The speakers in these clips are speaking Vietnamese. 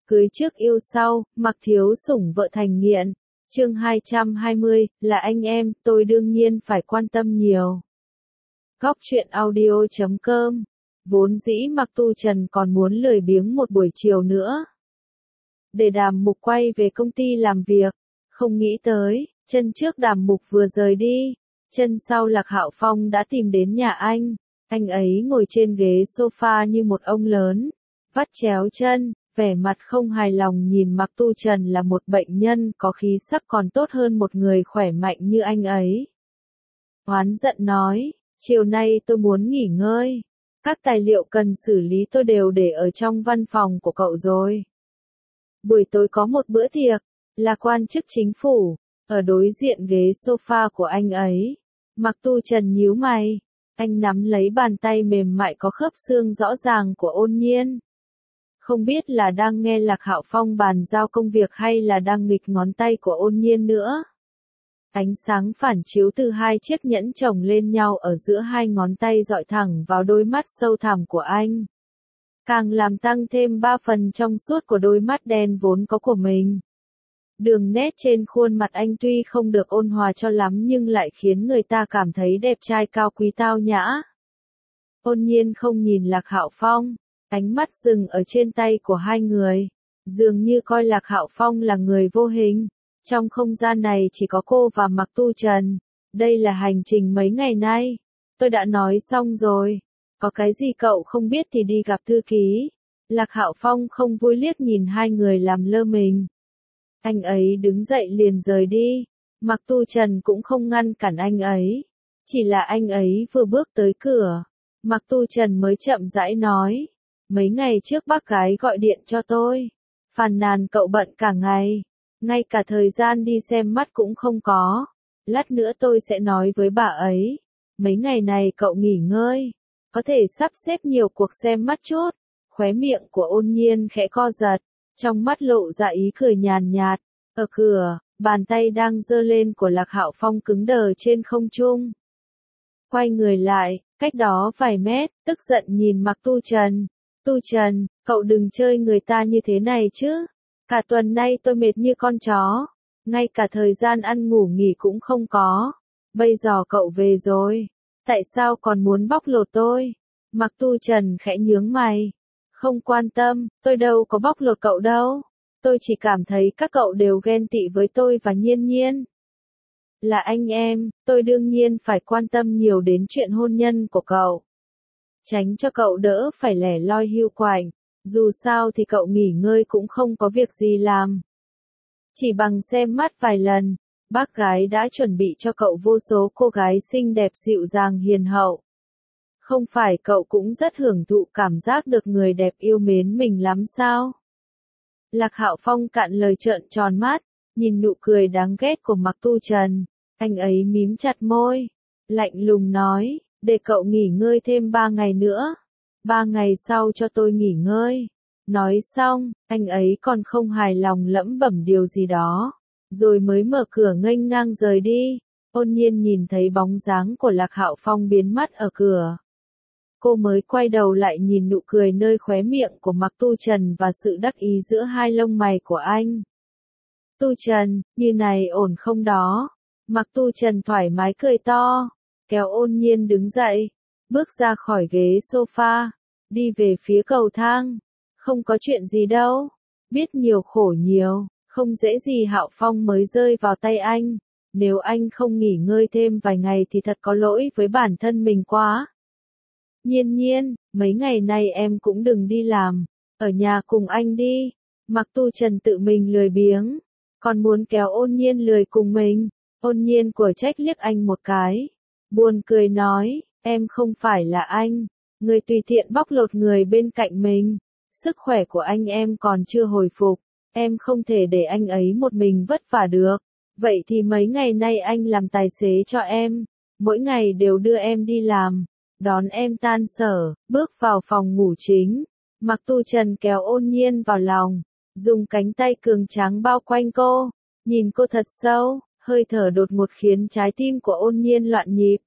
Cưới trước yêu sau, mặc thiếu sủng vợ thành nghiện. Chương 220, là anh em, tôi đương nhiên phải quan tâm nhiều. Góc truyện audio.com. Vốn dĩ Mạc Tu Trần còn muốn lười biếng một buổi chiều nữa, để Đàm Mục quay về công ty làm việc. Không nghĩ tới, chân trước Đàm Mục vừa rời đi, chân sau Lạc Hạo Phong đã tìm đến nhà anh. Anh ấy ngồi trên ghế sofa như một ông lớn, vắt chéo chân, vẻ mặt không hài lòng nhìn Mạc Tu Trần là một bệnh nhân có khí sắc còn tốt hơn một người khỏe mạnh như anh ấy. Oán giận nói, chiều nay tôi muốn nghỉ ngơi. Các tài liệu cần xử lý tôi đều để ở trong văn phòng của cậu rồi. Buổi tối có một bữa tiệc, là quan chức chính phủ, ở đối diện ghế sofa của anh ấy. Mạc Tu Trần nhíu mày, anh nắm lấy bàn tay mềm mại có khớp xương rõ ràng của Ôn Nhiên. Không biết là đang nghe Lạc Hạo Phong bàn giao công việc hay là đang nghịch ngón tay của Ôn Nhiên nữa. Ánh sáng phản chiếu từ hai chiếc nhẫn chồng lên nhau ở giữa hai ngón tay dọi thẳng vào đôi mắt sâu thẳm của anh, càng làm tăng thêm 3 phần trong suốt của đôi mắt đen vốn có của mình. Đường nét trên khuôn mặt anh tuy không được ôn hòa cho lắm nhưng lại khiến người ta cảm thấy đẹp trai cao quý tao nhã. Ôn Nhiên không nhìn Lạc Hạo Phong, ánh mắt dừng ở trên tay của hai người, dường như coi Lạc Hạo Phong là người vô hình. Trong không gian này chỉ có cô và Mạc Tu Trần. Đây là hành trình mấy ngày nay. Tôi đã nói xong rồi. Có cái gì cậu không biết thì đi gặp thư ký. Lạc Hạo Phong không vui liếc nhìn hai người làm lơ mình. Anh ấy đứng dậy liền rời đi. Mạc Tu Trần cũng không ngăn cản anh ấy. Chỉ là anh ấy vừa bước tới cửa, Mạc Tu Trần mới chậm rãi nói. Mấy ngày trước bác gái gọi điện cho tôi, phàn nàn cậu bận cả ngày, ngay cả thời gian đi xem mắt cũng không có. Lát nữa tôi sẽ nói với bà ấy. Mấy ngày này cậu nghỉ ngơi, có thể sắp xếp nhiều cuộc xem mắt chút. Khóe miệng của Ôn Nhiên khẽ co giật, trong mắt lộ ra ý cười nhàn nhạt. Ở cửa, bàn tay đang giơ lên của Lạc Hạo Phong cứng đờ trên không trung. Quay người lại, cách đó vài mét, tức giận nhìn Mạc Tu Trần. Tu Trần, cậu đừng chơi người ta như thế này chứ. Cả tuần nay tôi mệt như con chó, ngay cả thời gian ăn ngủ nghỉ cũng không có. Bây giờ cậu về rồi, tại sao còn muốn bóc lột tôi? Mạc Tu Trần khẽ nhướng mày. Không quan tâm, tôi đâu có bóc lột cậu đâu. Tôi chỉ cảm thấy các cậu đều ghen tị với tôi và Nhiên Nhiên. Là anh em, tôi đương nhiên phải quan tâm nhiều đến chuyện hôn nhân của cậu. Tránh cho cậu đỡ phải lẻ loi hiu quạnh. Dù sao thì cậu nghỉ ngơi cũng không có việc gì làm. Chỉ bằng xem mắt vài lần, bác gái đã chuẩn bị cho cậu vô số cô gái xinh đẹp dịu dàng hiền hậu. Không phải cậu cũng rất hưởng thụ cảm giác được người đẹp yêu mến mình lắm sao? Lạc Hạo Phong cạn lời trợn tròn mắt, nhìn nụ cười đáng ghét của Mạc Tu Trần. Anh ấy mím chặt môi, lạnh lùng nói, để cậu nghỉ ngơi thêm 3 ngày nữa. 3 ngày sau cho tôi nghỉ ngơi. Nói xong, anh ấy còn không hài lòng lẩm bẩm điều gì đó, rồi mới mở cửa nghênh ngang rời đi. Ôn Nhiên nhìn thấy bóng dáng của Lạc Hạo Phong biến mất ở cửa. Cô mới quay đầu lại nhìn nụ cười nơi khóe miệng của Mạc Tu Trần và sự đắc ý giữa hai lông mày của anh. Tu Trần, như này ổn không đó? Mạc Tu Trần thoải mái cười to, kéo Ôn Nhiên đứng dậy, bước ra khỏi ghế sofa, đi về phía cầu thang. Không có chuyện gì đâu, biết nhiều khổ nhiều, không dễ gì Hạo Phong mới rơi vào tay anh. Nếu anh không nghỉ ngơi thêm vài ngày thì thật có lỗi với bản thân mình quá. Nhiên Nhiên, mấy ngày nay em cũng đừng đi làm, ở nhà cùng anh đi. Mạc Tu Trần tự mình lười biếng, còn muốn kéo Ôn Nhiên lười cùng mình. Ôn Nhiên của trách liếc anh một cái, buồn cười nói, em không phải là anh, người tùy tiện bóc lột người bên cạnh mình. Sức khỏe của anh em còn chưa hồi phục, em không thể để anh ấy một mình vất vả được. Vậy thì mấy ngày nay anh làm tài xế cho em, mỗi ngày đều đưa em đi làm, đón em tan sở, bước vào phòng ngủ chính. Mạc Tu Trần kéo Ôn Nhiên vào lòng, dùng cánh tay cường tráng bao quanh cô, nhìn cô thật sâu, hơi thở đột ngột khiến trái tim của Ôn Nhiên loạn nhịp.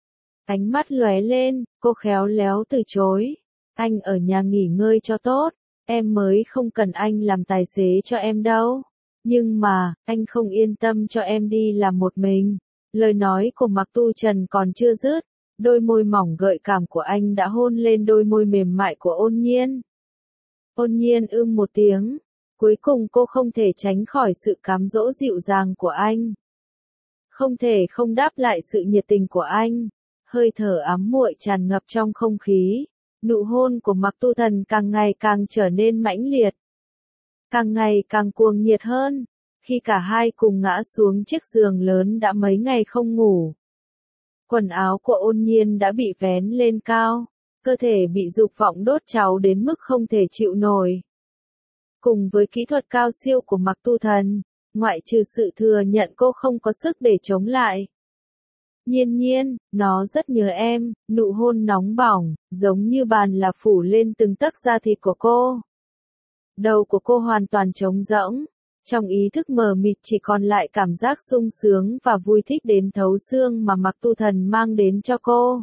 Ánh mắt lóe lên, cô khéo léo từ chối. Anh ở nhà nghỉ ngơi cho tốt, em mới không cần anh làm tài xế cho em đâu. Nhưng mà, anh không yên tâm cho em đi làm một mình. Lời nói của Mạc Tu Trần còn chưa dứt, đôi môi mỏng gợi cảm của anh đã hôn lên đôi môi mềm mại của Ôn Nhiên. Ôn Nhiên một tiếng, cuối cùng cô không thể tránh khỏi sự cám dỗ dịu dàng của anh. Không thể không đáp lại sự nhiệt tình của anh. Hơi thở ám muội tràn ngập trong không khí. Nụ hôn của Mạc Tu Thần càng ngày càng trở nên mãnh liệt. Càng ngày càng cuồng nhiệt hơn. Khi cả hai cùng ngã xuống chiếc giường lớn đã mấy ngày không ngủ. Quần áo của Ôn Nhiên đã bị vén lên cao. Cơ thể bị dục vọng đốt cháy đến mức không thể chịu nổi. Cùng với kỹ thuật cao siêu của Mạc Tu Thần, ngoại trừ sự thừa nhận cô không có sức để chống lại. Nhiên Nhiên, nó rất nhớ em, nụ hôn nóng bỏng, giống như bàn là phủ lên từng tấc da thịt của cô. Đầu của cô hoàn toàn trống rỗng, trong ý thức mờ mịt chỉ còn lại cảm giác sung sướng và vui thích đến thấu xương mà Mạc Tu Thần mang đến cho cô.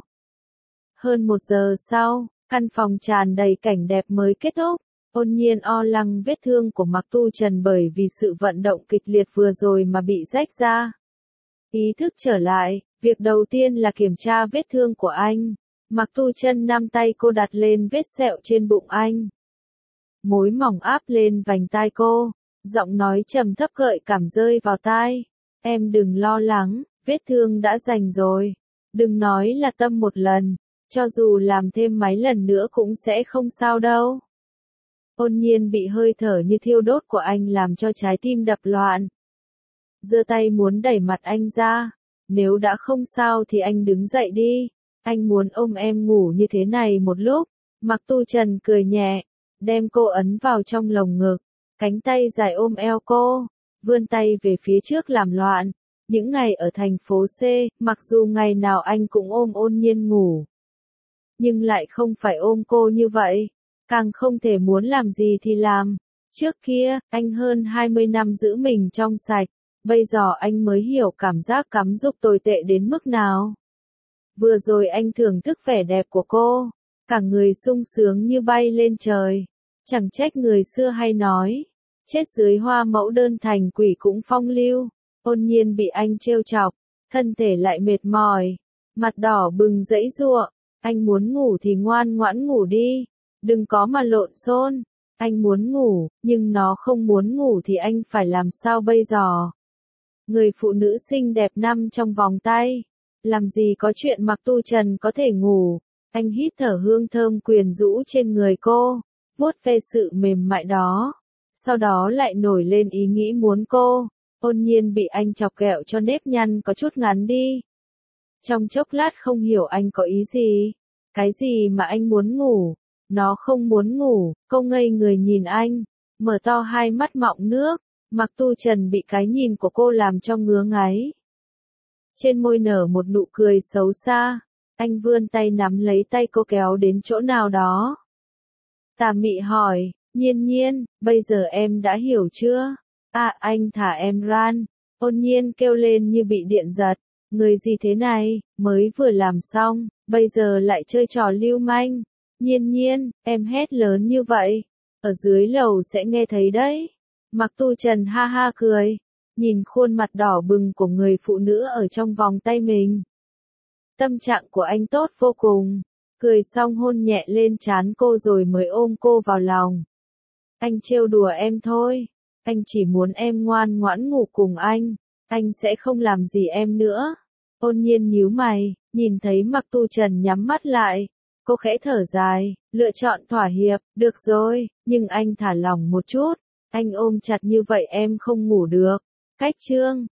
Hơn 1 giờ sau, căn phòng tràn đầy cảnh đẹp mới kết thúc. Ôn Nhiên o lăng vết thương của Mạc Tu Trần bởi vì sự vận động kịch liệt vừa rồi mà bị rách ra. Ý thức trở lại, việc đầu tiên là kiểm tra vết thương của anh. Mạc Tu Trần nắm tay cô đặt lên vết sẹo trên bụng anh. Môi mỏng áp lên vành tai cô, giọng nói trầm thấp gợi cảm rơi vào tai. Em đừng lo lắng, vết thương đã lành rồi. Đừng nói là tâm một lần, cho dù làm thêm mấy lần nữa cũng sẽ không sao đâu. Ôn Nhiên bị hơi thở như thiêu đốt của anh làm cho trái tim đập loạn. Giơ tay muốn đẩy mặt anh ra. Nếu đã không sao thì anh đứng dậy đi. Anh muốn ôm em ngủ như thế này một lúc. Mạc Tu Trần cười nhẹ, đem cô ấn vào trong lồng ngực. Cánh tay dài ôm eo cô, vươn tay về phía trước làm loạn. Những ngày ở thành phố C, mặc dù ngày nào anh cũng ôm Ôn Nhiên ngủ, nhưng lại không phải ôm cô như vậy. Càng không thể muốn làm gì thì làm. Trước kia, anh hơn 20 năm giữ mình trong sạch. Bây giờ anh mới hiểu cảm giác cắm dúc tồi tệ đến mức nào. Vừa rồi anh thưởng thức vẻ đẹp của cô. Cả người sung sướng như bay lên trời. Chẳng trách người xưa hay nói. Chết dưới hoa mẫu đơn thành quỷ cũng phong lưu. Ôn Nhiên bị anh trêu chọc. Thân thể lại mệt mỏi. Mặt đỏ bừng giãy giụa. Anh muốn ngủ thì ngoan ngoãn ngủ đi. Đừng có mà lộn xộn. Anh muốn ngủ, nhưng nó không muốn ngủ thì anh phải làm sao bây giờ? Người phụ nữ xinh đẹp nằm trong vòng tay. Làm gì có chuyện Mạc Tu Trần có thể ngủ. Anh hít thở hương thơm quyến rũ trên người cô, vuốt ve sự mềm mại đó. Sau đó lại nổi lên ý nghĩ muốn cô. Ôn Nhiên bị anh chọc ghẹo cho nếp nhăn có chút ngắn đi. Trong chốc lát không hiểu anh có ý gì. Cái gì mà anh muốn ngủ? Nó không muốn ngủ. Cô ngây người nhìn anh, mở to hai mắt mọng nước. Mạc Tu Trần bị cái nhìn của cô làm cho ngứa ngáy. Trên môi nở một nụ cười xấu xa. Anh vươn tay nắm lấy tay cô kéo đến chỗ nào đó. Tà mị hỏi, Nhiên Nhiên, bây giờ em đã hiểu chưa? À, anh thả em ra. Ôn Nhiên kêu lên như bị điện giật. Người gì thế này, mới vừa làm xong, bây giờ lại chơi trò lưu manh. Nhiên Nhiên, em hét lớn như vậy, ở dưới lầu sẽ nghe thấy đấy. Mạc Tu Trần ha ha cười, nhìn khuôn mặt đỏ bừng của người phụ nữ ở trong vòng tay mình. Tâm trạng của anh tốt vô cùng, cười xong hôn nhẹ lên trán cô rồi mới ôm cô vào lòng. Anh trêu đùa em thôi, anh chỉ muốn em ngoan ngoãn ngủ cùng anh sẽ không làm gì em nữa. Ôn Nhiên nhíu mày, nhìn thấy Mạc Tu Trần nhắm mắt lại. Cô khẽ thở dài, lựa chọn thỏa hiệp, được rồi, nhưng anh thả lỏng một chút. Anh ôm chặt như vậy em không ngủ được. Cách chương